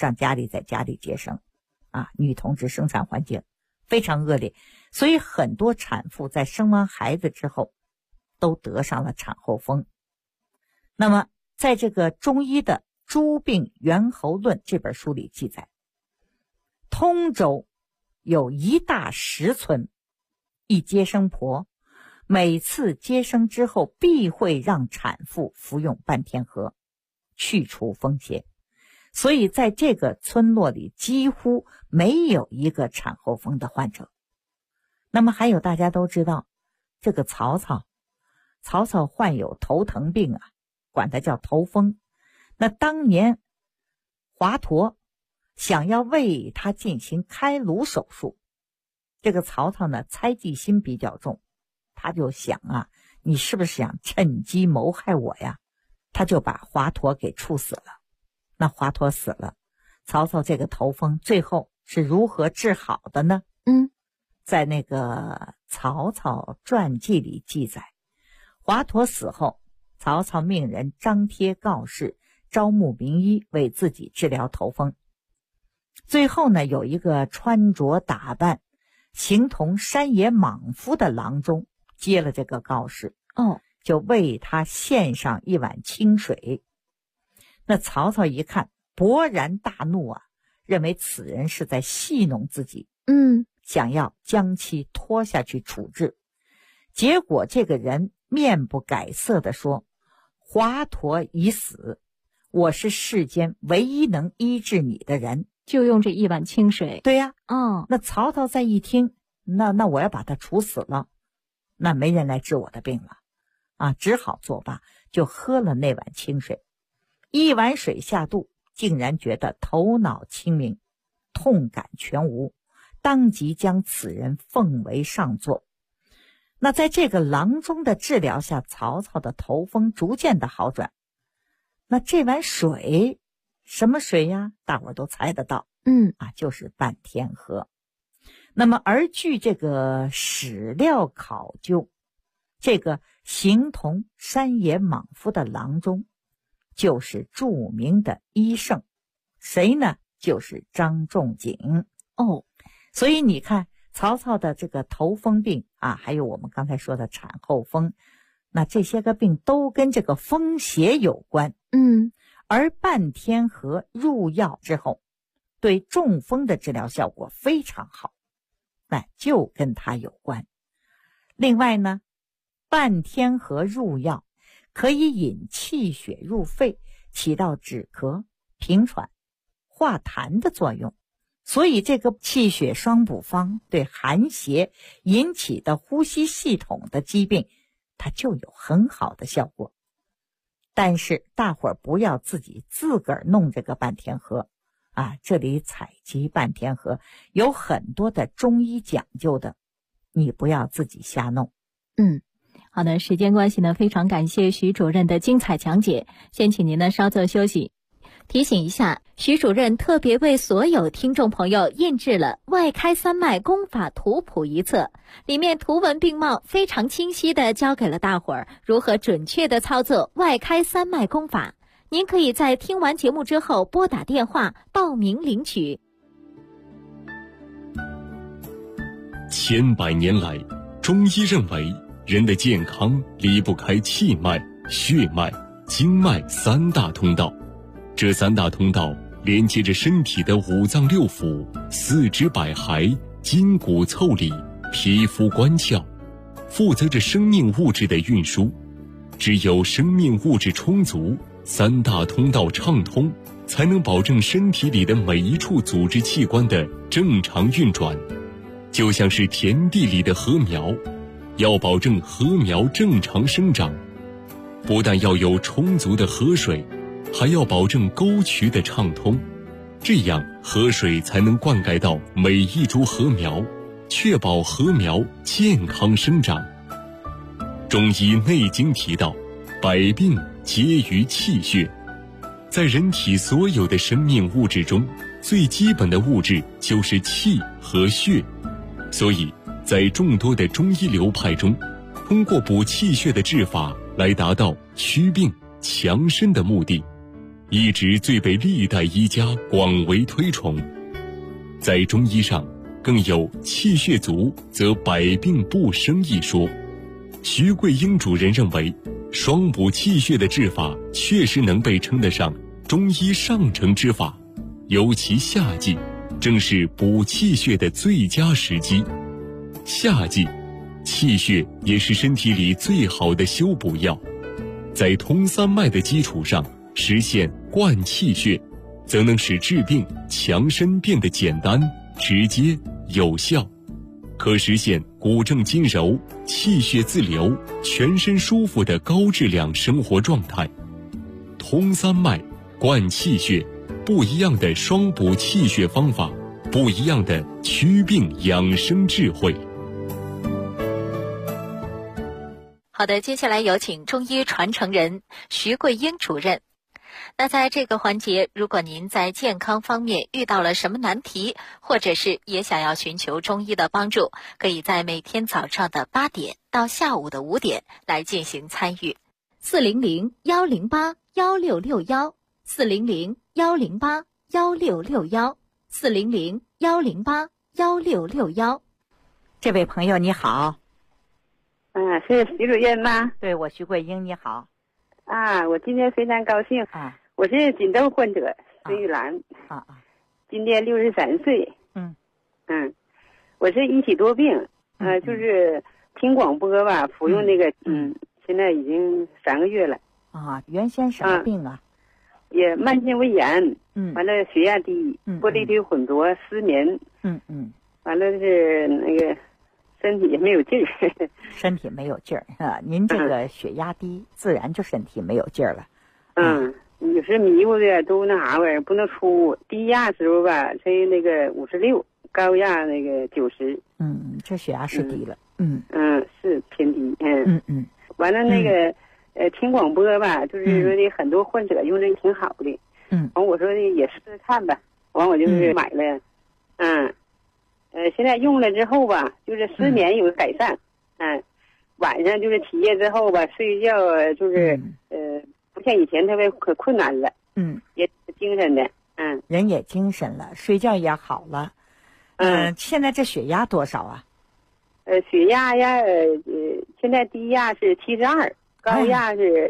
上家里在家里接生啊，女同志生产环境非常恶劣，所以很多产妇在生完孩子之后都得上了产后风。那么在这个中医的《诸病源候论》这本书里记载，通州有一大石村，一接生婆每次接生之后必会让产妇服用半天河，去除风邪，所以在这个村落里几乎没有一个产后风的患者。那么还有大家都知道这个曹操患有头疼病啊，管它叫头风。那当年华佗想要为他进行开颅手术，这个曹操呢猜忌心比较重，他就想啊，你是不是想趁机谋害我呀？他就把华佗给处死了。那华佗死了，曹操这个头风最后是如何治好的呢？在那个曹操传记里记载，华佗死后，曹操命人张贴告示，招募名医为自己治疗头风。最后呢，有一个穿着打扮形同山野莽夫的郎中接了这个告示，就为他献上一碗清水。那曹操一看，勃然大怒啊，认为此人是在戏弄自己，想要将其拖下去处置。结果这个人面不改色地说，华佗已死，我是世间唯一能医治你的人。 就用这一碗清水。 对呀，那曹操再一听，那我要把他处死了，那没人来治我的病了啊，只好作罢，就喝了那碗清水。一碗水下肚，竟然觉得头脑清明，痛感全无，当即将此人奉为上座。那在这个郎中的治疗下，曹操的头风逐渐的好转。那这碗水什么水呀？大伙儿都猜得到，就是半天河。那么而据这个史料考究，这个形同山野莽夫的郎中就是著名的医圣，谁呢？就是张仲景。所以你看曹操的这个头风病啊，还有我们刚才说的产后风，那这些个病都跟这个风邪有关。而半天河入药之后，对中风的治疗效果非常好，那就跟它有关。另外呢，半天河入药可以引气血入肺，起到止咳、平喘、化痰的作用。所以这个气血双补方对寒邪引起的呼吸系统的疾病，它就有很好的效果。但是大伙儿不要自个儿弄这个半天河啊，这里采集半天河有很多的中医讲究的，你不要自己瞎弄。 好的，时间关系呢，非常感谢徐主任的精彩讲解，先请您呢稍作休息。提醒一下，徐主任特别为所有听众朋友印制了外开三脉功法图谱一册，里面图文并茂，非常清晰地教给了大伙儿如何准确地操作外开三脉功法。您可以在听完节目之后拨打电话报名领取。 千百年来，中医认为人的健康离不开气脉、血脉、经脉三大通道。这三大通道连接着身体的五脏六腑、四肢百骸、筋骨腠理、皮肤关窍，负责着生命物质的运输。只有生命物质充足，三大通道畅通，才能保证身体里的每一处组织器官的正常运转。就像是田地里的禾苗，要保证禾苗正常生长，不但要有充足的河水，还要保证沟渠的畅通，这样河水才能灌溉到每一株禾苗，确保禾苗健康生长。中医内经提到，百病皆于气血。在人体所有的生命物质中，最基本的物质就是气和血。所以在众多的中医流派中，通过补气血的治法来达到祛病强身的目的。 一直最被历代医家广为推崇。在中医上，更有气血足则百病不生一说。徐桂英主任认为，双补气血的治法确实能被称得上中医上乘之法，尤其夏季正是补气血的最佳时机。夏季气血也是身体里最好的修补药，在通三脉的基础上实现灌气血，则能使治病强身变得简单、直接、有效，可实现骨正筋柔、气血自流、全身舒服的高质量生活状态。通三脉、灌气血，不一样的双补气血方法，不一样的祛病养生智慧。 好的，接下来有请中医传承人徐桂英主任。那在这个环节，如果您在健康方面遇到了什么难题，或者是也想要寻求中医的帮助，可以在每天早上的8点到下午的5点来进行参与。400-108-1661，400-108-1661，400-108-1661。 这位朋友你好。 是徐主任吗？ 对，我徐桂英，你好。 我今天非常高兴。我是锦州患者孙玉兰。今年63岁。我是一体多病。就是听广播吧，服用那个现在已经3个月了。 原先什么病啊？ 也慢性胃炎。完了血压低，玻璃体混浊，失眠。完了是那个身体也没有劲儿。 身体没有劲儿啊！您这个血压低，自然就身体没有劲儿了。 有时迷糊的都那啥玩意儿不能出。低压时候吧，才那个56，高压那个90。 这血压是低了。 是偏低。完了那个听广播吧，就是说的很多患者用这个挺好的。完我说的也试试看吧。完我就是买了。现在用了之后吧，就是失眠有改善。晚上就是起夜之后吧，睡觉就是不像以前特别可困难了。也精神的。 人也精神了，睡觉也好了。现在这血压多少啊？ 血压呀，现在低压是72，高压是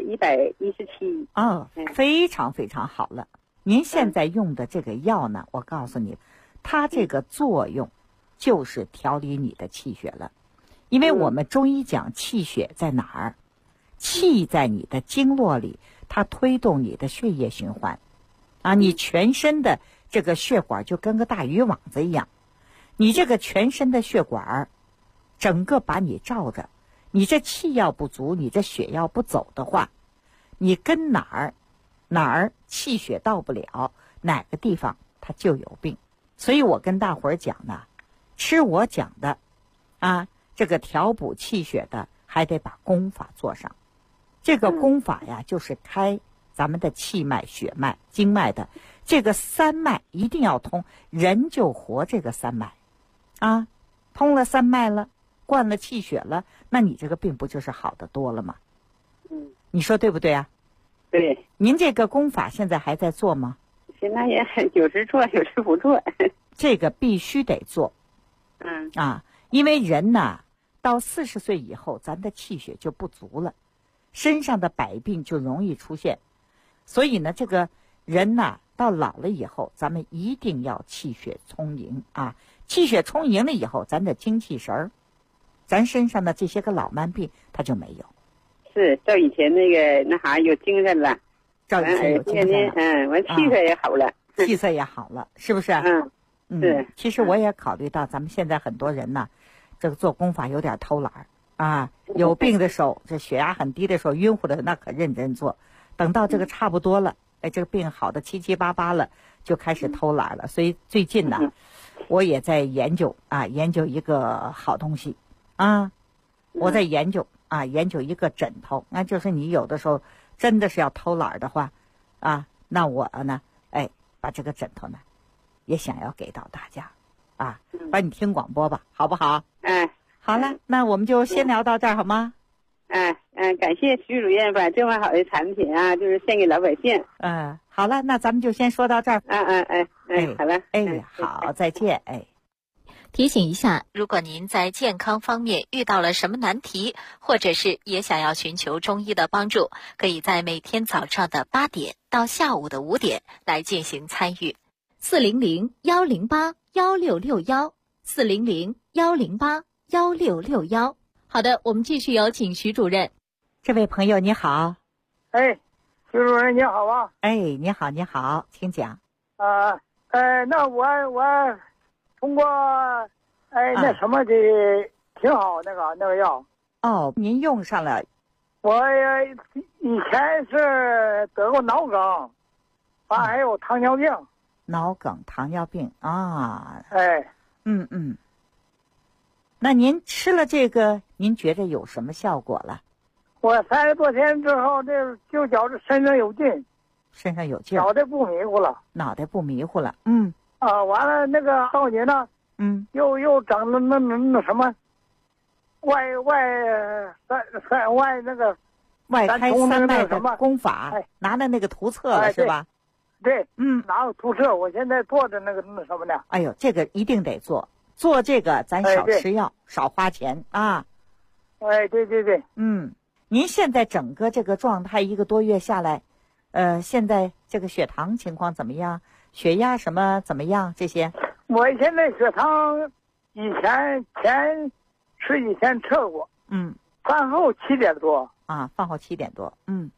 117。 非常非常好了。您现在用的这个药呢，我告诉你，它这个作用就是调理你的气血了。因为我们中医讲气血在哪儿？气在你的经络里，它推动你的血液循环。你全身的这个血管就跟个大渔网子一样，你这个全身的血管整个把你罩着。你这气要不足，你这血要不走的话，你跟哪儿气血到不了，哪个地方它就有病。所以我跟大伙儿讲呢，吃我讲的这个调补气血的，还得把功法做上。这个功法呀，就是开咱们的气脉、血脉、经脉的这个3脉一定要通，人就活这个3脉通了3脉了，灌了气血了，那你这个病不就是好得多了吗？你说对不对啊？ 对。 您这个功法现在还在做吗？ 现在也有时做，有时不做。 这个必须得做。因为人呐，到40岁以后，咱的气血就不足了，身上的百病就容易出现。所以呢，这个人呐，到老了以后，咱们一定要气血充盈气血充盈了以后，咱的精气神儿，咱身上的这些个老慢病，它就没有。 是，照以前那个有精神了， 照以前有精神了。 完气色也好了。 气色也好了，是不是？ 是。 其实我也考虑到，咱们现在很多人呐，这个做功法有点偷懒有病的时候，这血压很低的时候，晕乎的那可认真做，等到这个差不多了，这个病好的七七八八了，就开始偷懒了。所以最近呢，我也在研究一个好东西我在研究一个枕头。那就是你有的时候真的是要偷懒的话那我呢把这个枕头呢也想要给到大家把你听广播吧，好不好？好了，那我们就先聊到这儿好吗？ 感谢徐主任把这么好的产品就是献给老百姓。 好了，那咱们就先说到这儿。 好了， 好，再见， 提醒一下，如果您在健康方面遇到了什么难题，或者是也想要寻求中医的帮助，可以在每天早上的8点到下午的5点来进行参与。400-108-1661，400-108-1661。好的，我们继续有请徐主任。 这位朋友你好。 徐主任你好啊。 你好，请讲。 那我通过那什么的挺好，那个药。 您用上了。 我以前是得过脑梗，还有糖尿病。 脑梗、糖尿病啊。 嗯。 那您吃了这个，您觉得有什么效果了？ 我30多天之后，就觉着身上有劲，脑袋不迷糊了。完了那个到年呢，又长了那什么，外开3脉的功法，拿的那个图册了是吧？ 对，拿个图册，我现在做的那什么呢？ 哎呦，这个一定得做这个，咱少吃药，少花钱啊。 对。 您现在整个这个状态1个多月下来，现在这个血糖情况怎么样？血压什么怎么样？这些？ 我现在血糖以前测过，饭后7点多啊，饭后7点多，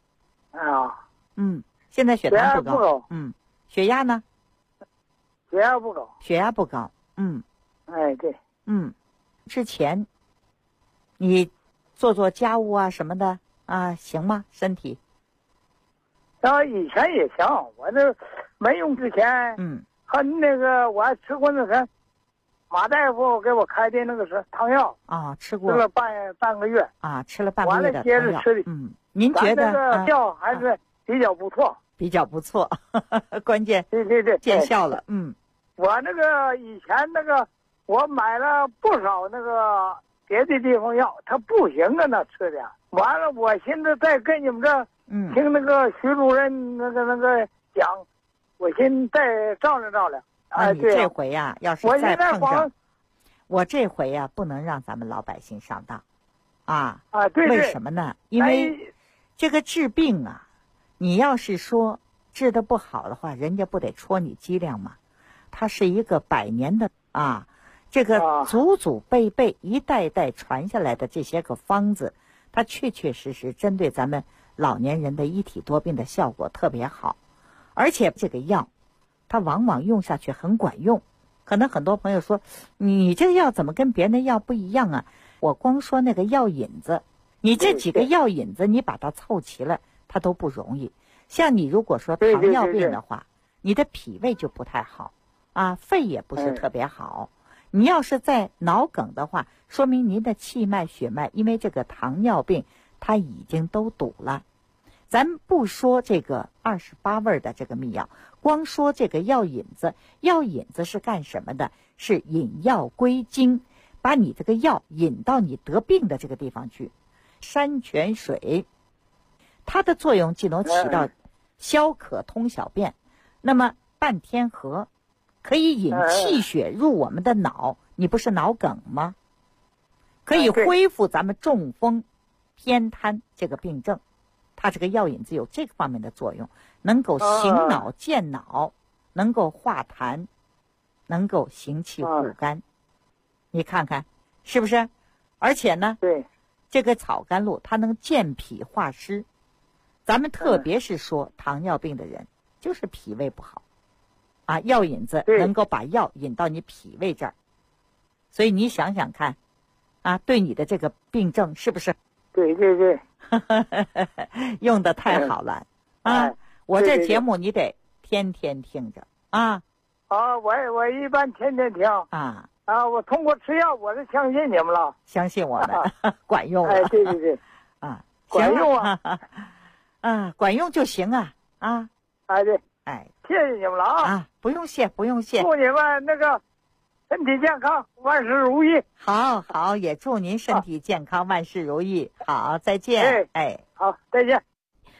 现在血糖不高，血压呢？ 血压不高，对， 之前你做家务啊什么的啊，行吗？身体？ 以前也行，我这没用之前，和那个我还吃过那个马大夫给我开的那个是糖药啊，吃过了半个月啊，吃了半个月的完了接着吃的， 您觉得这个药还是比较不错， 关键对见效了， 我那个以前那个我买了不少那个别的地方药，它不行啊，那吃的。完了，我现在再跟你们这听那个徐主任那个讲，我先再照料。 你这回呀，要是再碰上，我这回呀不能让咱们老百姓上当， 对。 为什么呢？因为这个治病啊，你要是说治得不好的话，人家不得戳你脊梁吗？它是一个100年的这个祖祖辈辈一代代传下来的这些个方子，它确实针对咱们老年人的一体多病的效果特别好，而且这个药它往往用下去很管用。可能很多朋友说，你这个药怎么跟别人的药不一样啊？我光说那个药引子，你这几个药引子你把它凑齐了，它都不容易。像你如果说糖尿病的话，你的脾胃就不太好肺也不是特别好。你要是在脑梗的话，说明您的气脉血脉因为这个糖尿病它已经都堵了。咱不说这个28味的这个秘药，光说这个药引子是干什么的？是引药归经，把你这个药引到你得病的这个地方去。山泉水它的作用既能起到消渴通小便，那么半天河可以引气血入我们的脑，你不是脑梗吗？可以恢复咱们中风、偏瘫这个病症。它这个药引子有这个方面的作用，能够醒脑健脑，能够化痰，能够行气护肝。你看看是不是？而且呢， 对这个草甘露它能健脾化湿。咱们特别是说糖尿病的人，就是脾胃不好药引子能够把药引到你脾胃这儿，所以你想想看对你的这个病症是不是？ 对用的太好了我这节目你得天天听着我一般天天听我通过吃药我是相信你们了， 相信我们管用了对管用管用就行对谢谢你们了不用谢祝你们那个身体健康，万事如意。 好，也祝您身体健康，万事如意。好，再见。 好，再见。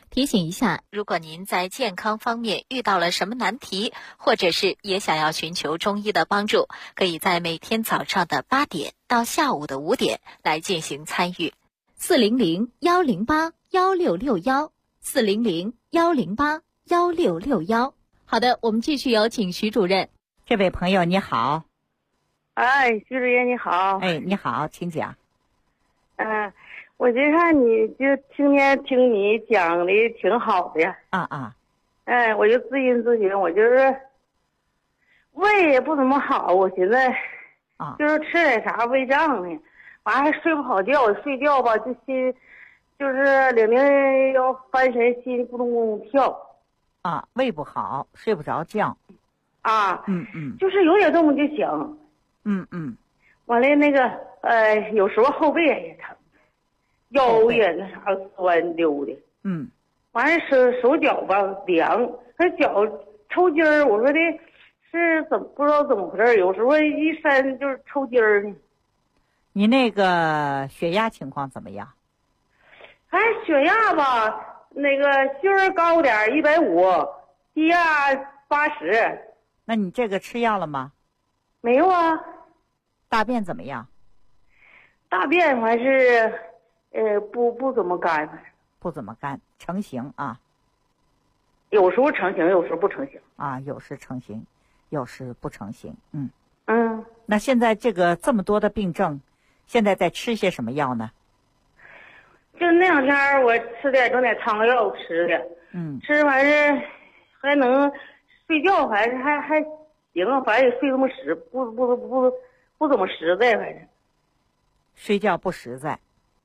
提醒一下，如果您在健康方面遇到了什么难题，或者是也想要寻求中医的帮助，可以在每天早上的8点到下午的5点来进行参与。400-108-1661，400-108-1661。好的，我们继续有请徐主任。 这位朋友你好。 哎，徐主任你好。 哎，你好，请讲。 我就看你就听你讲的挺好的呀。我就咨询，我就是胃也不怎么好，我寻思就是吃点啥胃胀的，完还睡不好觉，睡觉吧就心就是领要翻神，心咕咚咕咚跳。 胃不好，睡不着觉。 就是有点这么就行。完了那个有时候后背也疼。腰也那啥酸溜的，完了手脚吧凉，他脚抽筋儿，我说的是不知道怎么回事，有时候一伸就是抽筋儿呢。 你那个血压情况怎么样？ 血压吧，那个心儿高点150，低压80。 那你这个吃药了吗？ 没有啊。 大便怎么样？ 大便还是。不怎么干， 不怎么干，成型啊。 有时候成型，有时候不成型。 有时成型，有时不成型。那现在这么多的病症，现在在吃些什么药呢？ 就那2天我整点汤药吃的，吃完是还能睡觉，还行，反正也睡这么实，不怎么实在，反正睡觉不实在。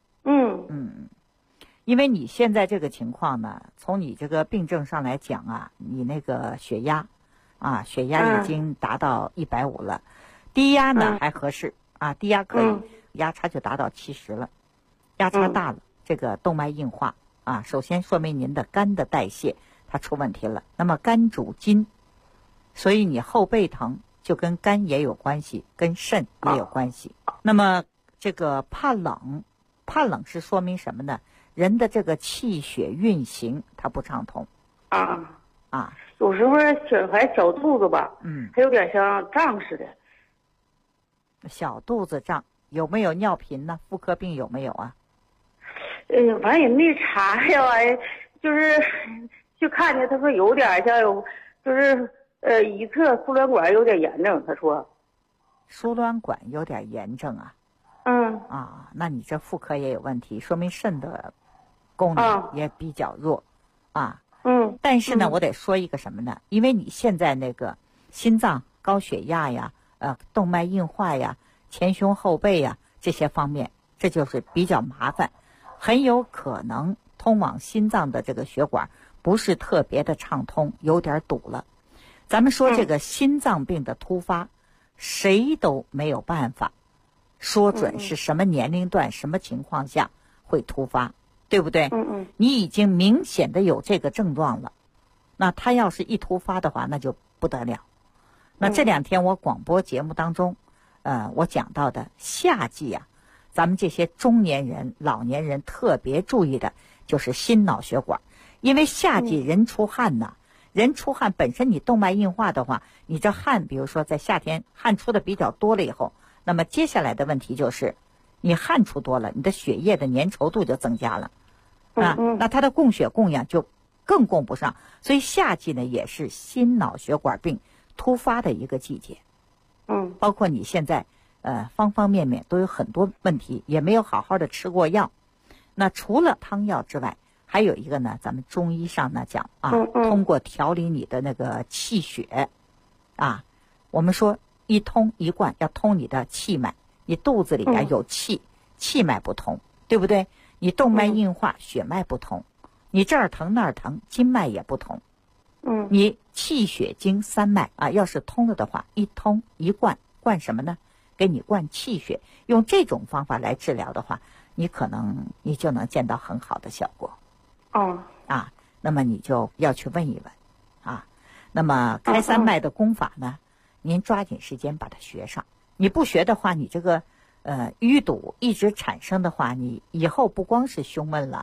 因为你现在这个情况呢，从你这个病症上来讲你那个血压已经达到150了，低压呢还合适低压可以，压差就达到70了，压差大了，这个动脉硬化首先说明您的肝的代谢它出问题了。那么肝主筋，所以你后背疼就跟肝也有关系，跟肾也有关系。那么这个怕冷是说明什么呢？人的这个气血运行它不畅通。 有时候还小肚子吧，还有点像胀似的。 小肚子胀，有没有尿频呢？妇科病有没有啊？ 反正也没查呀，就是去看见，他说有点像就是一侧输卵管有点炎症，他说。 输卵管有点炎症啊？那你这妇科也有问题，说明肾的功能也比较弱但是呢，我得说一个什么呢？因为你现在那个心脏高血压呀，动脉硬化呀，前胸后背呀这些方面，这就是比较麻烦，很有可能通往心脏的这个血管不是特别的畅通，有点堵了。咱们说这个心脏病的突发，谁都没有办法说准是什么年龄段、什么情况下会突发，对不对？你已经明显的有这个症状了，那他要是一突发的话，那就不得了。那这2天我广播节目当中，我讲到的夏季咱们这些中年人、老年人特别注意的就是心脑血管，因为夏季人出汗人出汗本身你动脉硬化的话，你这汗，比如说在夏天汗出的比较多了以后，那么接下来的问题就是你汗出多了，你的血液的粘稠度就增加了那它的供血供氧就更供不上，所以夏季呢也是心脑血管病突发的一个季节包括你现在方方面面都有很多问题，也没有好好的吃过药。那除了汤药之外，还有一个呢，咱们中医上呢讲通过调理你的那个气血我们说一通一贯，要通你的气脉，你肚子里有气，气脉不通，对不对？你动脉硬化，血脉不通，你这儿疼那儿疼，经脉也不通你气血经3脉要是通了的话，一通一贯，灌什么呢？给你灌气血，用这种方法来治疗的话，你就能见到很好的效果那么你就要去问一问那么开3脉的功法呢，您抓紧时间把它学上。你不学的话，你这个淤堵一直产生的话，你以后不光是胸闷了，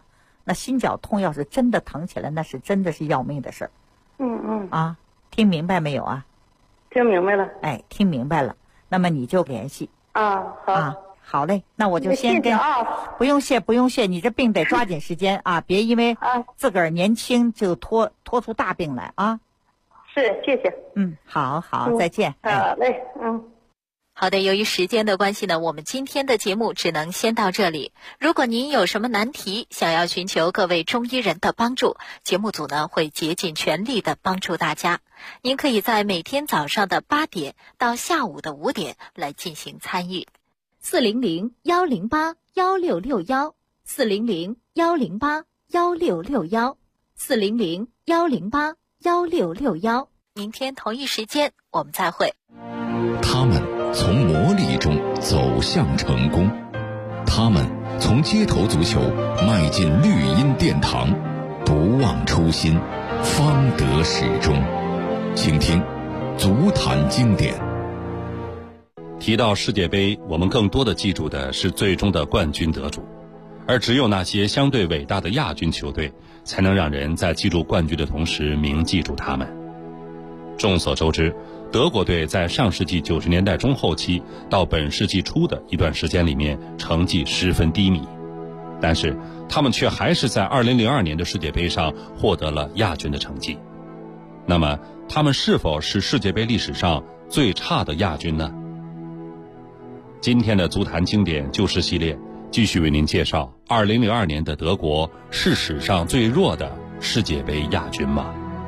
那心绞痛要是真的疼起来，那是真的是要命的事儿。啊，听明白没有啊？ 听明白了。 哎，听明白了，那么你就联系。 好啊， 好嘞，那我就先跟。不用谢，不用谢，你这病得抓紧时间啊，别因为自个儿年轻就拖出大病来啊。 是，谢谢。 好，再见。 好嘞， 好的，由于时间的关系呢，我们今天的节目只能先到这里。如果您有什么难题，想要寻求各位中医人的帮助，节目组呢会竭尽全力的帮助大家。您可以在每天早上的8点到下午的5点来进行参与。400-108-1661 400-108-1661 400-108-1661。明天同一时间我们再会。 他们从磨砺中走向成功，他们从街头足球迈进绿茵殿堂，不忘初心，方得始终。请听足坛经典。 提到世界杯，我们更多的记住的是最终的冠军得主，而只有那些相对伟大的亚军球队，才能让人在记住冠军的同时铭记住他们。众所周知，德国队在上世纪90年代中后期到本世纪初的一段时间里面成绩十分低迷，但是他们却还是在2002年的世界杯上获得了亚军的成绩。那么他们是否是世界杯历史上最差的亚军呢？今天的足坛经典旧事系列继续为您介绍2002年的德国是史上最弱的世界杯亚军吗？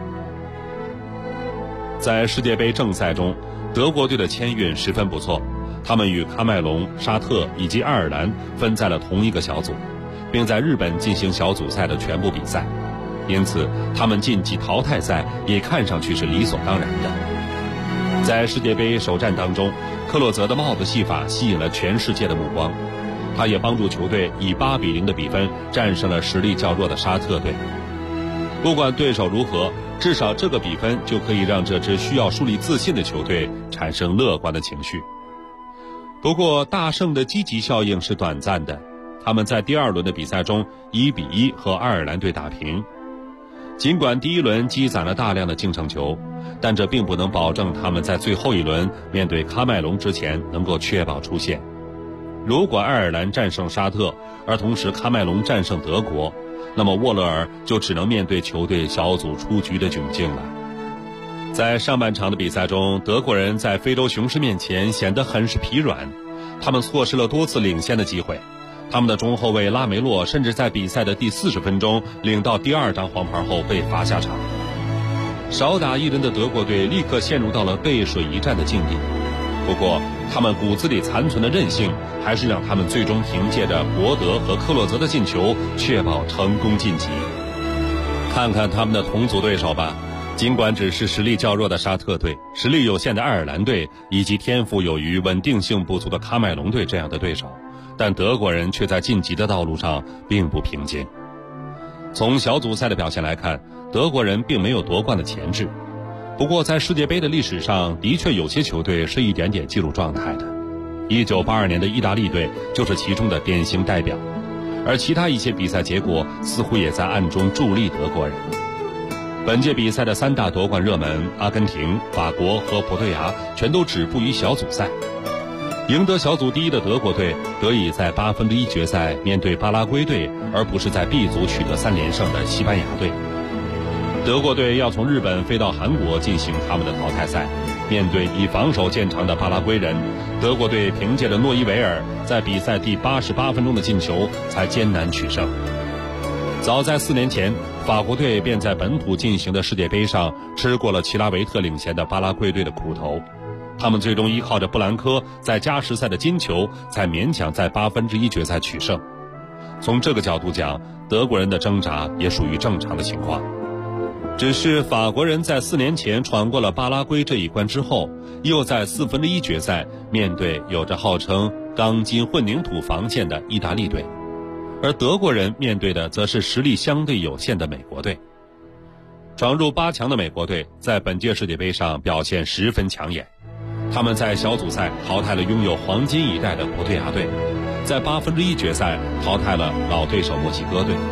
在世界杯正赛中，德国队的签运十分不错，他们与喀麦隆、沙特以及爱尔兰分在了同一个小组，并在日本进行小组赛的全部比赛，因此他们晋级淘汰赛也看上去是理所当然的。在世界杯首战当中，克洛泽的帽子戏法吸引了全世界的目光，他也帮助球队以8-0的比分战胜了实力较弱的沙特队。不管对手如何，至少这个比分就可以让这支需要树立自信的球队产生乐观的情绪。不过大胜的积极效应是短暂的，他们在第2轮的比赛中1-1和爱尔兰队打平。尽管第1轮积攒了大量的净胜球，但这并不能保证他们在最后一轮面对喀麦隆之前能够确保出线。如果爱尔兰战胜沙特，而同时喀麦隆战胜德国，那么沃勒尔就只能面对球队小组出局的窘境了。在上半场的比赛中，德国人在非洲雄狮面前显得很是疲软，他们错失了多次领先的机会。他们的中后卫拉梅洛甚至在比赛的第40分钟领到第2张黄牌后被罚下场。少打一人的德国队立刻陷入到了背水一战的境地。不过他们骨子里残存的韧性还是让他们最终凭借着博德和克洛泽的进球确保成功晋级。看看他们的同组对手吧，尽管只是实力较弱的沙特队、实力有限的爱尔兰队以及天赋有余稳定性不足的喀麦隆队这样的对手，但德国人却在晋级的道路上并不平静。从小组赛的表现来看，德国人并没有夺冠的潜质。不过在世界杯的历史上，的确有些球队是一点点进入状态的。1982年的意大利队就是其中的典型代表，而其他一些比赛结果似乎也在暗中助力德国人。本届比赛的3大夺冠热门阿根廷、法国和葡萄牙全都止步于小组赛。赢得小组第1的德国队得以在1/8决赛面对巴拉圭队，而不是在 B 组取得3连胜的西班牙队。德国队要从日本飞到韩国进行他们的淘汰赛，面对以防守见长的巴拉圭人，德国队凭借着诺伊维尔在比赛第88分钟的进球才艰难取胜。早在4年前，法国队便在本土进行的世界杯上吃过了齐拉维特领衔的巴拉圭队的苦头，他们最终依靠着布兰科在加时赛的金球才勉强在1/8决赛取胜。从这个角度讲，德国人的挣扎也属于正常的情况。只是法国人在4年前闯过了巴拉圭这一关之后，又在1/4决赛面对有着号称钢筋混凝土防线的意大利队，而德国人面对的则是实力相对有限的美国队。闯入8强的美国队在本届世界杯上表现十分抢眼，他们在小组赛淘汰了拥有黄金一代的葡萄牙队，在1/8决赛淘汰了老对手墨西哥队。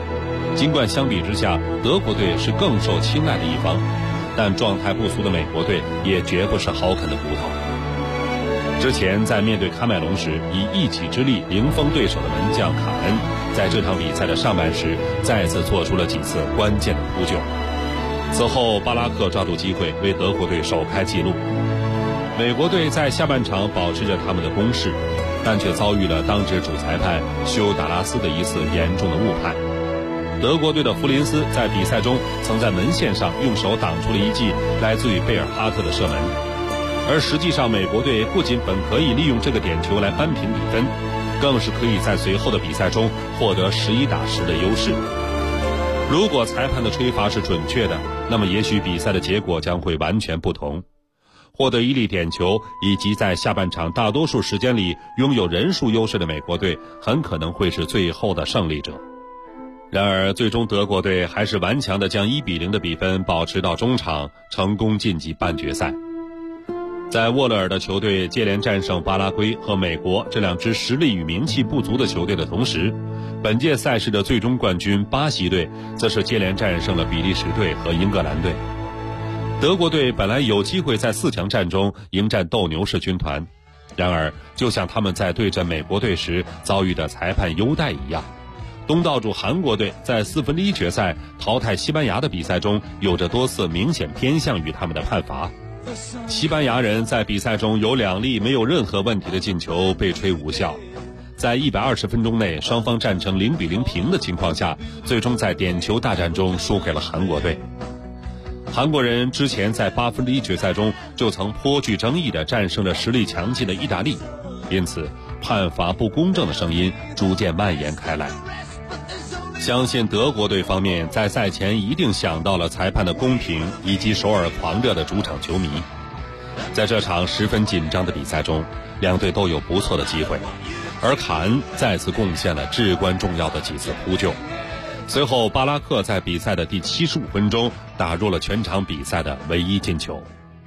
尽管相比之下，德国队是更受青睐的一方，但状态不俗的美国队也绝不是好啃的骨头。之前在面对喀麦隆时，以一己之力迎风对手的门将卡恩，在这场比赛的上半时再次做出了几次关键的扑救。此后巴拉克抓住机会为德国队首开纪录。美国队在下半场保持着他们的攻势，但却遭遇了当值主裁判休达拉斯的一次严重的误判。德国队的弗林斯在比赛中曾在门线上用手挡出了一记来自于贝尔哈特的射门，而实际上美国队不仅本可以利用这个点球来扳平比分，更是可以在随后的比赛中获得11打10的优势。如果裁判的吹罚是准确的，那么也许比赛的结果将会完全不同。获得一粒点球以及在下半场大多数时间里拥有人数优势的美国队很可能会是最后的胜利者。然而最终德国队还是顽强地将1-0的比分保持到中场，成功晋级半决赛。在沃勒尔的球队接连战胜巴拉圭和美国这两支实力与名气不足的球队的同时，本届赛事的最终冠军巴西队则是接连战胜了比利时队和英格兰队。德国队本来有机会在4强战中迎战斗牛士军团，然而就像他们在对阵美国队时遭遇的裁判优待一样，东道主韩国队在1/4决赛淘汰西班牙的比赛中有着多次明显偏向于他们的判罚。西班牙人在比赛中有2粒没有任何问题的进球被吹无效，在120分钟内双方战成0-0平的情况下，最终在点球大战中输给了韩国队。韩国人之前在1/8决赛中就曾颇具争议地战胜了实力强劲的意大利，因此判罚不公正的声音逐渐蔓延开来。相信德国队方面在赛前一定想到了裁判的公平以及首尔狂热的主场球迷。在这场十分紧张的比赛中，两队都有不错的机会，而卡恩再次贡献了至关重要的几次扑救。随后巴拉克在比赛的第75分钟打入了全场比赛的唯一进球。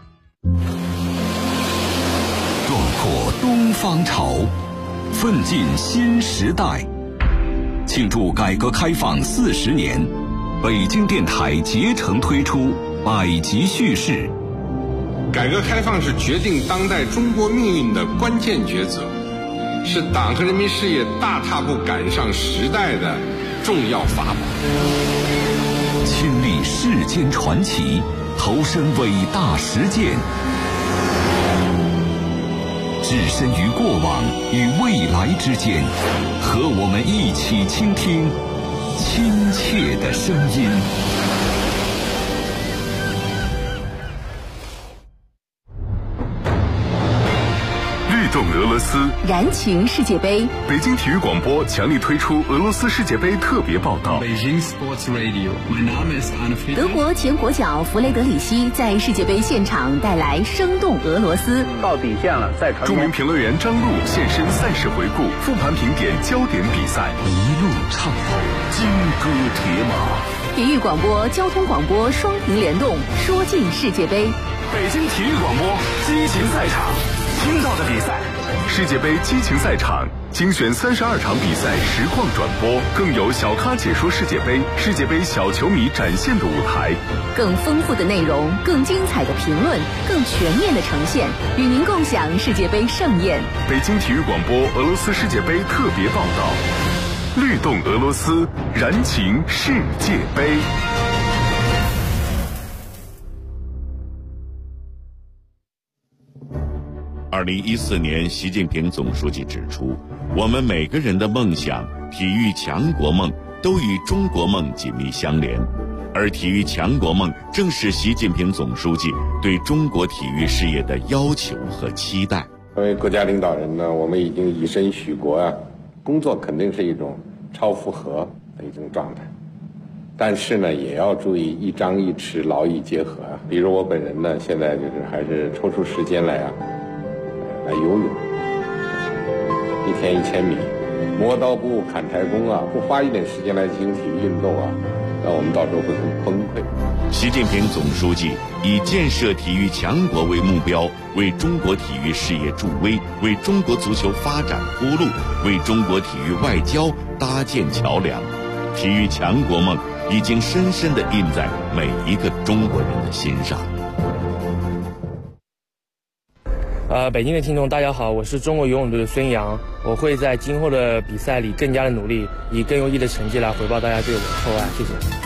壮阔东方潮，奋进新时代，庆祝改革开放40年，北京电台竭诚推出百集叙事。 改革开放是决定当代中国命运的关键抉择，是党和人民事业大踏步赶上时代的重要法宝。 亲历世间传奇，投身伟大实践，置身于过往与未来之间，和我们一起倾听亲切的声音。 律动俄罗斯， 燃情世界杯。 北京体育广播强力推出俄罗斯世界杯特别报道。 德国前国脚弗雷德里希在世界杯现场带来生动俄罗斯。 到底线了，再传。 著名评论员张璐现身赛事回顾，复盘评点焦点比赛， 一路畅跑，金戈铁马。 体育广播、交通广播双屏联动，说尽世界杯。 北京体育广播激情赛场，听到的比赛，世界杯激情赛场精选32场比赛实况转播，更有小咖解说世界杯，世界杯小球迷展现的舞台， 更丰富的内容，更精彩的评论，更全面的呈现，与您共享世界杯盛宴。 北京体育广播俄罗斯世界杯特别报道，律动俄罗斯，燃情世界杯。 2014年，习近平总书记指出，我们每个人的梦想、体育强国梦都与中国梦紧密相连，而体育强国梦正是习近平总书记对中国体育事业的要求和期待。 作为国家领导人呢，我们已经以身许国啊，工作肯定是一种超负荷的一种状态，但是呢，也要注意一张一弛，劳逸结合啊。比如我本人呢，现在就是还是抽出时间来游泳，1天1000米，磨刀不误砍柴工啊，不花一点时间来进行体育运动啊，那我们到时候会很崩溃。 习近平总书记以建设体育强国为目标，为中国体育事业助威，为中国足球发展铺路，为中国体育外交搭建桥梁。 体育强国梦已经深深地印在每一个中国人的心上。 北京的听众大家好，我是中国游泳队的孙杨，我会在今后的比赛里更加的努力，以更优异的成绩来回报大家对我的厚爱，谢谢。